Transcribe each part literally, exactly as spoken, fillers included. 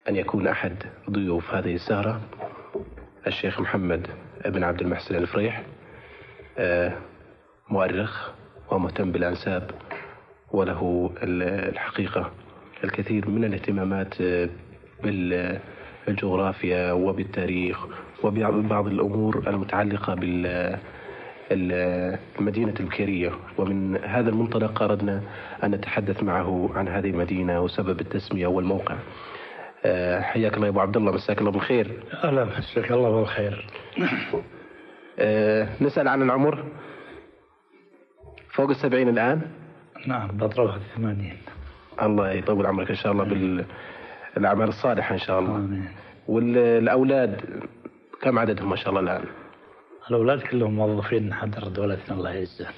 أن يكون أحد ضيوف هذه السهرة الشيخ محمد بن عبد المحسن الفريح، مؤرخ ومهتم بالأنساب، وله الحقيقة الكثير من الاهتمامات بالجغرافيا وبالتاريخ وبعض الأمور المتعلقة بالمدينة البكيرية. ومن هذا المنطلق أردنا أن نتحدث معه عن هذه المدينة وسبب التسمية والموقع. حياك الله يا أبو عبد الله، مساك الله بالخير. أهلا، مساك الله بالخير. نسأل عن العمر، فوق السبعين الآن؟ نعم، بطرف الثمانين. الله يطول عمرك إن شاء الله بالأعمال الصالحة إن شاء الله. آمين. والأولاد كم عددهم ما شاء الله الآن؟ الأولاد كلهم موظفين حضر دولتنا الله يعزه.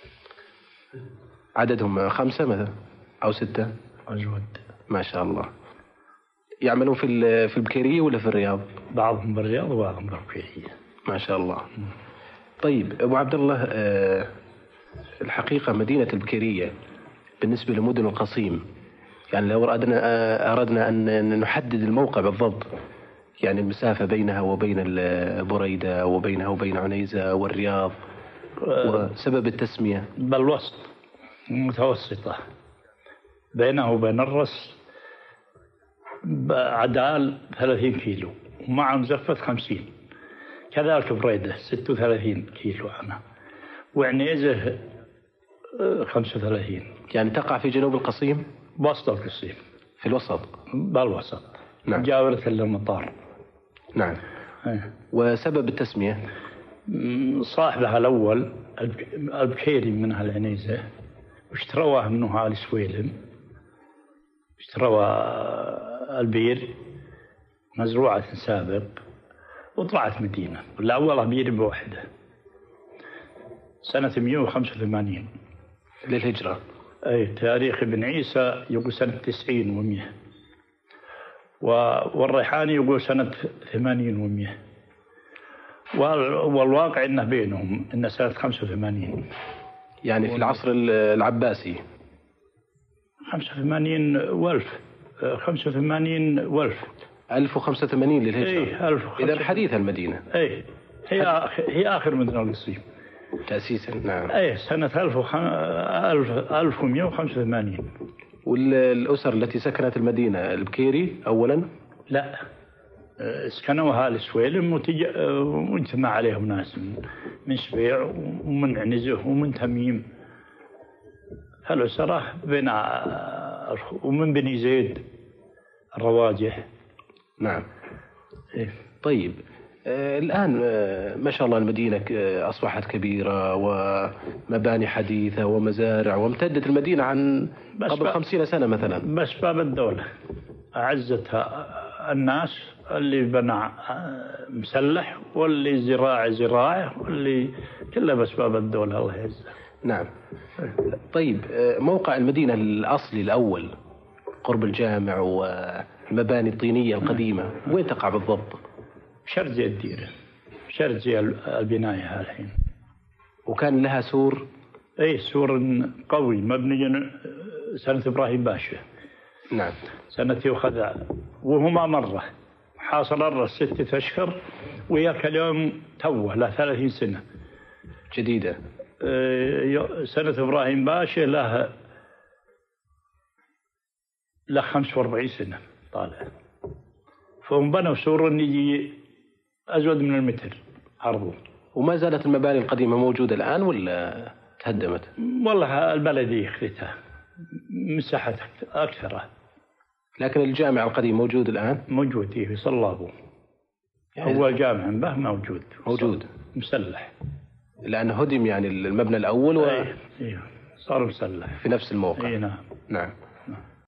عددهم خمسة مثلا أو ستة؟ موجود ما شاء الله. يعملون في في البكيرية ولا في الرياض؟ بعضهم بالرياض وبعضهم بالبكيرية. ما شاء الله. طيب أبو عبد الله، الحقيقة مدينة البكيرية بالنسبة لمدن القصيم، يعني لو أردنا أردنا أن نحدد الموقع بالضبط، يعني المسافة بينها وبين بريدة وبينها وبين عنيزة والرياض، وسبب التسمية. بالوسط، متوسطة بينه وبين الرس عدال ثلاثين كيلو، ومع مزفت خمسين، كذلك بريدة ستة وثلاثين كيلو عنها، وعنيزة خمسة وثلاثين. يعني تقع في جنوب القصيم؟ وسط القصيم، في الوسط. بالوسط. نعم. مجاورة للمطار. نعم. أيه. وسبب التسمية؟ صاحبها الأول البكيري منها العنيزة، واشتروها منه آل سويلم، اشتروا البير مزروعة سابق وطلعت مدينة، والأول بير بوحدة سنة مئة وخمسة وثمانين للهجرة. أي تاريخ ابن عيسى يقول سنة تسعين ومئة، والريحاني يقول سنة ثمانين ومئة، والواقع إنه بينهم إنه سنة خمسة وثمانين، يعني في العصر العباسي. خمسة وثمانين والف خمسة وثمانين والف ألف وخمسة وثمانين للهجرة. إيه ألف. إذا حديث المدينة. إيه هي آخر هي آخر مدينة القصيم تأسيسا. نعم. إيه سنة ألف وخم... ألف ألف ومئة وخمسة وثمانين. والأسر التي سكنت المدينة البكيري أولا؟ لا، سكنوها آل سويلم وتج... واجتمع عليهم ناس من شبيع ومن عنزه ومن تميم، الأسرة بين ومن بني زيد الرواجح. نعم. إيه. طيب آه الآن آه ما شاء الله المدينة آه أصبحت كبيرة ومباني حديثة ومزارع، وامتدت المدينة عن قبل خمسين سنة مثلا. بس باب الدولة أعزتها الناس، اللي بنى مسلح واللي زراعي زراعي واللي كله بس باب الدولة الله يعزه. نعم. طيب موقع المدينة الأصلي الأول قرب الجامع والمباني الطينية القديمة وين تقع بالضبط؟ شرزي الديرة، شرزي البناية الحين. وكان لها سور؟ اي سور قوي مبني سنة إبراهيم باشا. نعم. سنة يوخذ وهما مرة حاصل الرس ستة أشهر، وياك اليوم توه له ثلاثين سنة جديدة. سنة إبراهيم باشا له له خمسة وأربعين سنة طالع، فهم بنوا سور يجي أزود من المتر عرضه. وما زالت المباني القديمة موجودة الآن ولا تهدمت؟ والله البلدية خذتها مساحة أكثر. لكن الجامع القديم موجود الآن؟ موجود في صلابه. يعني هو جامع به موجود موجود مسلح، لأنه هدم يعني المبنى الأول و... أيه. أيه. صار مسلح في نفس الموقع. أيه نعم. نعم.